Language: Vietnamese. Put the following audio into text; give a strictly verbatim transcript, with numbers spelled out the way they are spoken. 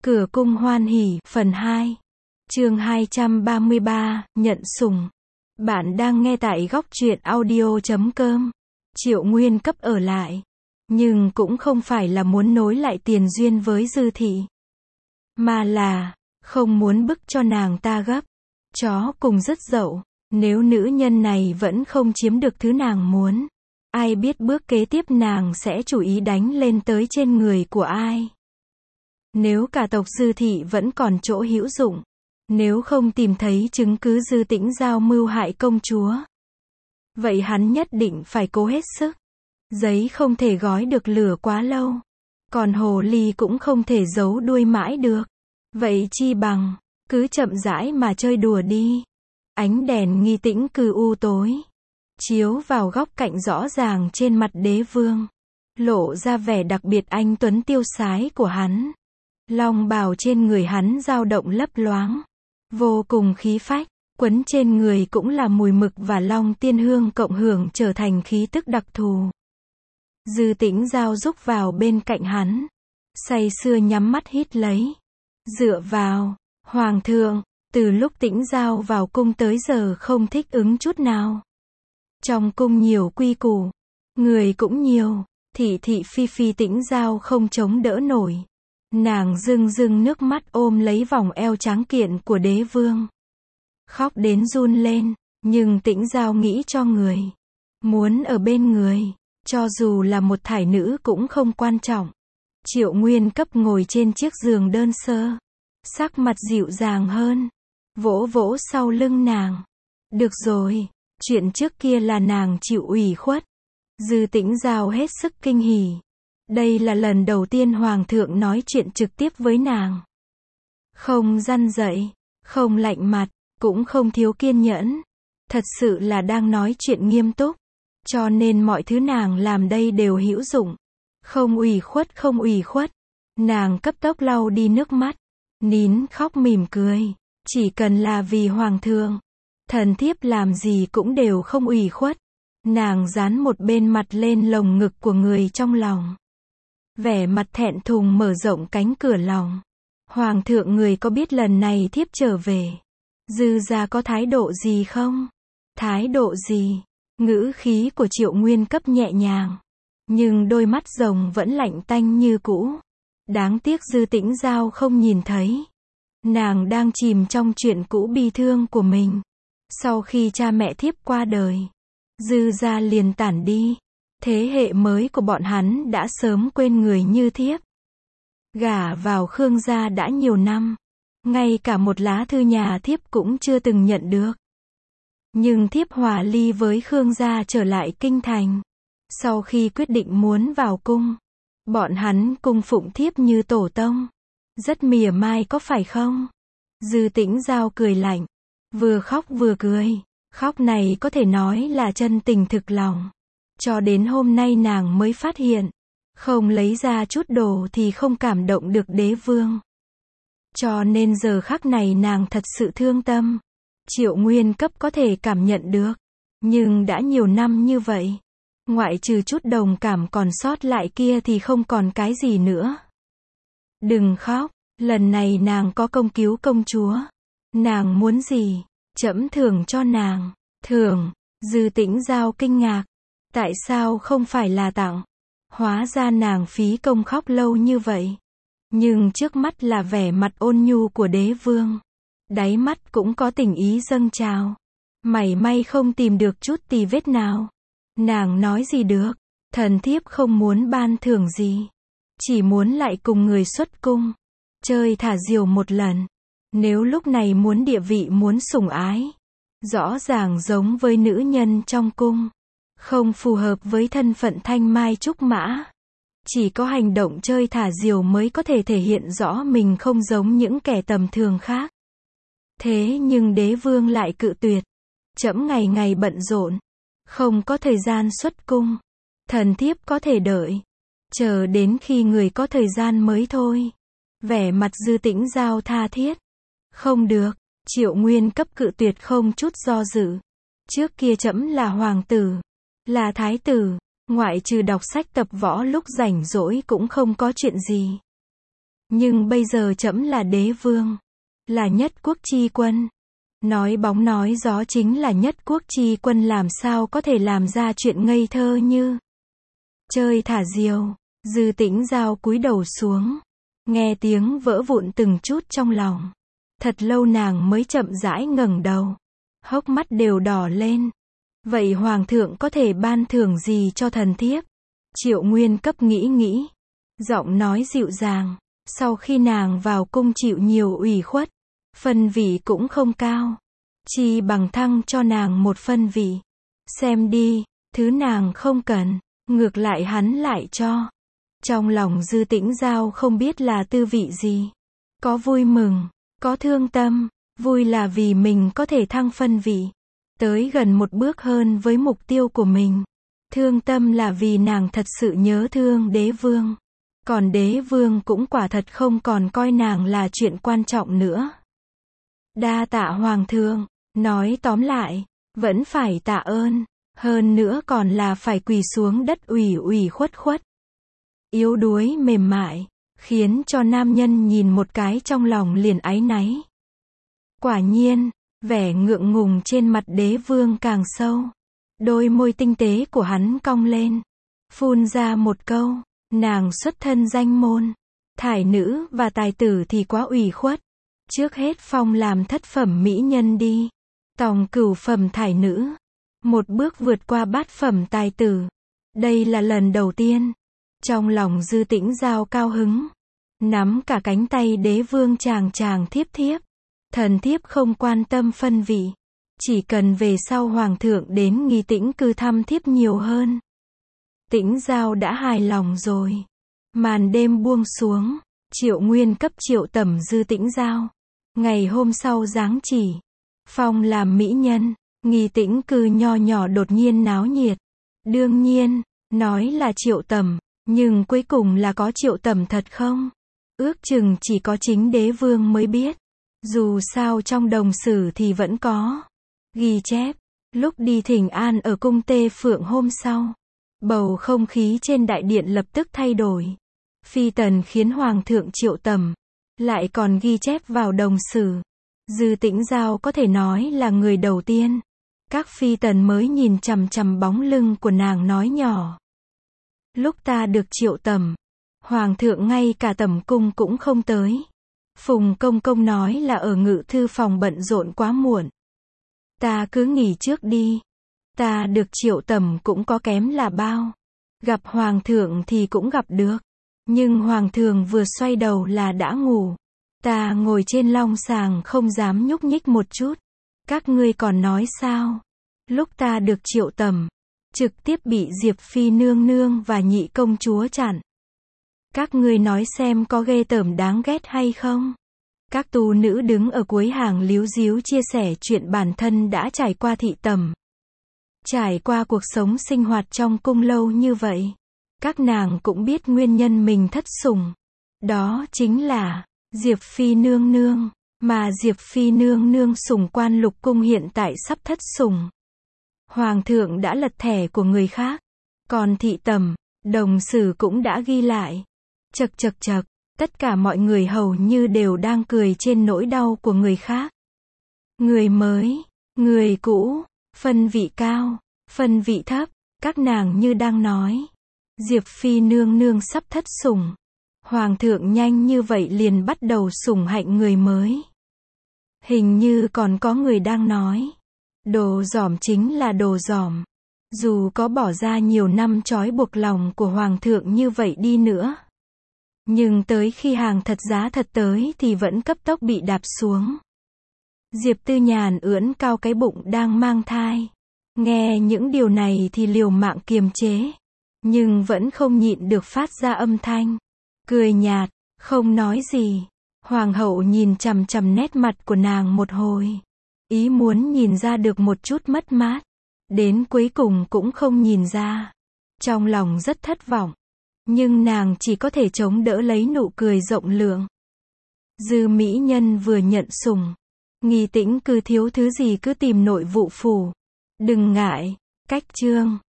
Cửa cung hoan hỉ, phần hai. Chương hai trăm ba mươi ba, nhận sủng. Bạn đang nghe tại góc truyện audio chấm com. Triệu Nguyên Cấp ở lại, nhưng cũng không phải là muốn nối lại tiền duyên với Dư thị, mà là không muốn bức cho nàng ta gấp. Chó cùng rất dậu, nếu nữ nhân này vẫn không chiếm được thứ nàng muốn, ai biết bước kế tiếp nàng sẽ chủ ý đánh lên tới trên người của ai. Nếu cả tộc Dư thị vẫn còn chỗ hữu dụng, nếu không tìm thấy chứng cứ Dư Tĩnh Giao mưu hại công chúa, vậy hắn nhất định phải cố hết sức. Giấy không thể gói được lửa quá lâu, còn hồ ly cũng không thể giấu đuôi mãi được. Vậy chi bằng cứ chậm rãi mà chơi đùa đi. Ánh đèn nghi tĩnh cừ u tối, chiếu vào góc cạnh rõ ràng trên mặt đế vương, lộ ra vẻ đặc biệt anh tuấn tiêu sái của hắn. Long bào trên người hắn dao động lấp loáng, vô cùng khí phách, quấn trên người cũng là mùi mực và long tiên hương cộng hưởng trở thành khí tức đặc thù. Dư Tĩnh Giao rúc vào bên cạnh hắn, say sưa nhắm mắt hít lấy. Dựa vào, Hoàng thượng, từ lúc Tĩnh Giao vào cung tới giờ không thích ứng chút nào. Trong cung nhiều quy củ, người cũng nhiều, thị thị phi phi Tĩnh Giao không chống đỡ nổi. Nàng rưng rưng nước mắt ôm lấy vòng eo tráng kiện của đế vương, khóc đến run lên, nhưng Tĩnh Giao nghĩ cho người, muốn ở bên người, cho dù là một thải nữ cũng không quan trọng. Triệu Nguyên Cấp ngồi trên chiếc giường đơn sơ, sắc mặt dịu dàng hơn, vỗ vỗ sau lưng nàng. Được rồi, chuyện trước kia là nàng chịu ủy khuất. Dư Tĩnh Giao hết sức kinh hỉ. Đây là lần đầu tiên Hoàng thượng nói chuyện trực tiếp với nàng. Không răn dạy, không lạnh mặt, cũng không thiếu kiên nhẫn. Thật sự là đang nói chuyện nghiêm túc. Cho nên mọi thứ nàng làm đây đều hữu dụng. Không ủy khuất không ủy khuất. Nàng cấp tốc lau đi nước mắt, nín khóc mỉm cười. Chỉ cần là vì Hoàng thượng, thần thiếp làm gì cũng đều không ủy khuất. Nàng dán một bên mặt lên lồng ngực của người trong lòng, vẻ mặt thẹn thùng mở rộng cánh cửa lòng. Hoàng thượng, người có biết lần này thiếp trở về, Dư gia có thái độ gì không? Thái độ gì? Ngữ khí của Triệu Nguyên Cấp nhẹ nhàng, nhưng đôi mắt rồng vẫn lạnh tanh như cũ. Đáng tiếc Dư Tĩnh Giao không nhìn thấy. Nàng đang chìm trong chuyện cũ bi thương của mình. Sau khi cha mẹ thiếp qua đời, Dư gia liền tản đi. Thế hệ mới của bọn hắn đã sớm quên người như thiếp. Gả vào Khương gia đã nhiều năm, ngay cả một lá thư nhà thiếp cũng chưa từng nhận được. Nhưng thiếp hòa ly với Khương gia trở lại kinh thành. Sau khi quyết định muốn vào cung, bọn hắn cung phụng thiếp như tổ tông. Rất mỉa mai có phải không? Dư Tĩnh Giao cười lạnh, vừa khóc vừa cười. Khóc này có thể nói là chân tình thực lòng. Cho đến hôm nay nàng mới phát hiện, không lấy ra chút đồ thì không cảm động được đế vương. Cho nên giờ khắc này nàng thật sự thương tâm. Triệu Nguyên Cấp có thể cảm nhận được, nhưng đã nhiều năm như vậy, ngoại trừ chút đồng cảm còn sót lại kia thì không còn cái gì nữa. Đừng khóc, lần này nàng có công cứu công chúa. Nàng muốn gì, trẫm thưởng cho nàng. Thưởng? Dư Tĩnh Giao kinh ngạc. Tại sao không phải là tặng? Hóa ra nàng phí công khóc lâu như vậy. Nhưng trước mắt là vẻ mặt ôn nhu của đế vương. Đáy mắt cũng có tình ý dâng trào. Mảy may không tìm được chút tì vết nào. Nàng nói gì được? Thần thiếp không muốn ban thưởng gì, chỉ muốn lại cùng người xuất cung, chơi thả diều một lần. Nếu lúc này muốn địa vị muốn sủng ái, rõ ràng giống với nữ nhân trong cung, không phù hợp với thân phận thanh mai trúc mã. Chỉ có hành động chơi thả diều mới có thể thể hiện rõ mình không giống những kẻ tầm thường khác. Thế nhưng đế vương lại cự tuyệt. Trẫm ngày ngày bận rộn, không có thời gian xuất cung. Thần thiếp có thể đợi, chờ đến khi người có thời gian mới thôi. Vẻ mặt Dư Tĩnh Giao tha thiết. Không được. Triệu Nguyên Cấp cự tuyệt không chút do dự. Trước kia trẫm là hoàng tử, là thái tử, ngoại trừ đọc sách tập võ lúc rảnh rỗi cũng không có chuyện gì. Nhưng bây giờ trẫm là đế vương, là nhất quốc chi quân. Nói bóng nói gió chính là nhất quốc chi quân, làm sao có thể làm ra chuyện ngây thơ như chơi thả diều. Dư Tĩnh Giao cúi đầu xuống, nghe tiếng vỡ vụn từng chút trong lòng. Thật lâu nàng mới chậm rãi ngẩng đầu, hốc mắt đều đỏ lên. Vậy hoàng thượng có thể ban thưởng gì cho thần thiếp? Triệu Nguyên Cấp nghĩ nghĩ, giọng nói dịu dàng. Sau khi nàng vào cung chịu nhiều ủy khuất, phân vị cũng không cao, chi bằng thăng cho nàng một phân vị. Xem đi, thứ nàng không cần, ngược lại hắn lại cho. Trong lòng Dư Tĩnh Giao không biết là tư vị gì. Có vui mừng, có thương tâm. Vui là vì mình có thể thăng phân vị, tới gần một bước hơn với mục tiêu của mình. Thương tâm là vì nàng thật sự nhớ thương đế vương. Còn đế vương cũng quả thật không còn coi nàng là chuyện quan trọng nữa. Đa tạ hoàng thượng, nói tóm lại, vẫn phải tạ ơn, hơn nữa còn là phải quỳ xuống đất ủy ủy khuất khuất. Yếu đuối mềm mại, khiến cho nam nhân nhìn một cái trong lòng liền áy náy. Quả nhiên, vẻ ngượng ngùng trên mặt đế vương càng sâu. Đôi môi tinh tế của hắn cong lên, phun ra một câu, nàng xuất thân danh môn, thải nữ và tài tử thì quá ủy khuất. Trước hết phong làm thất phẩm mỹ nhân đi. Tòng cửu phẩm thải nữ, một bước vượt qua bát phẩm tài tử. Đây là lần đầu tiên. Trong lòng Dư Tĩnh Giao cao hứng, nắm cả cánh tay đế vương chàng chàng thiếp thiếp. Thần thiếp không quan tâm phân vị, chỉ cần về sau hoàng thượng đến Nghi Tĩnh cư thăm thiếp nhiều hơn. Tĩnh Giao đã hài lòng rồi. Màn đêm buông xuống, Triệu Nguyên Cấp triệu tẩm Dư Tĩnh Giao. Ngày hôm sau giáng chỉ, phong làm mỹ nhân. Nghi Tĩnh cư nho nhỏ đột nhiên náo nhiệt. Đương nhiên, nói là triệu tẩm, nhưng cuối cùng là có triệu tẩm thật không? Ước chừng chỉ có chính đế vương mới biết. Dù sao trong đồng sử thì vẫn có ghi chép, lúc đi thỉnh an ở cung Tê Phượng hôm sau, bầu không khí trên đại điện lập tức thay đổi. Phi tần khiến hoàng thượng triệu tẩm, lại còn ghi chép vào đồng sử. Dư Tĩnh Giao có thể nói là người đầu tiên. Các phi tần mới nhìn chằm chằm bóng lưng của nàng nói nhỏ. Lúc ta được triệu tẩm, hoàng thượng ngay cả tẩm cung cũng không tới. Phùng công công nói là ở ngự thư phòng bận rộn quá muộn. Ta cứ nghỉ trước đi. Ta được triệu tẩm cũng có kém là bao. Gặp hoàng thượng thì cũng gặp được. Nhưng hoàng thượng vừa xoay đầu là đã ngủ. Ta ngồi trên long sàng không dám nhúc nhích một chút. Các ngươi còn nói sao? Lúc ta được triệu tẩm, trực tiếp bị Diệp Phi nương nương và nhị công chúa chặn. Các ngươi nói xem có ghê tởm đáng ghét hay không? Các tu nữ đứng ở cuối hàng líu díu chia sẻ chuyện bản thân đã trải qua thị tẩm. Trải qua cuộc sống sinh hoạt trong cung lâu như vậy. Các nàng cũng biết nguyên nhân mình thất sủng. Đó chính là Diệp Phi nương nương. Mà Diệp Phi nương nương sủng quan lục cung hiện tại sắp thất sủng. Hoàng thượng đã lật thẻ của người khác. Còn thị tẩm, đồng sử cũng đã ghi lại. Chật chật chật, tất cả mọi người hầu như đều đang cười trên nỗi đau của người khác. Người mới, người cũ, phân vị cao, phân vị thấp, các nàng như đang nói. Diệp Phi nương nương sắp thất sủng. Hoàng thượng nhanh như vậy liền bắt đầu sủng hạnh người mới. Hình như còn có người đang nói. Đồ giỏm chính là đồ giỏm. Dù có bỏ ra nhiều năm trói buộc lòng của hoàng thượng như vậy đi nữa. Nhưng tới khi hàng thật giá thật tới thì vẫn cấp tốc bị đạp xuống. Diệp Tư Nhàn ưỡn cao cái bụng đang mang thai. Nghe những điều này thì liều mạng kiềm chế. Nhưng vẫn không nhịn được phát ra âm thanh. Cười nhạt, không nói gì. Hoàng hậu nhìn chằm chằm nét mặt của nàng một hồi. Ý muốn nhìn ra được một chút mất mát. Đến cuối cùng cũng không nhìn ra. Trong lòng rất thất vọng. Nhưng nàng chỉ có thể chống đỡ lấy nụ cười rộng lượng. Dư mỹ nhân vừa nhận sủng. Nghi Tĩnh cư thiếu thứ gì cứ tìm nội vụ phủ. Đừng ngại, cách chương.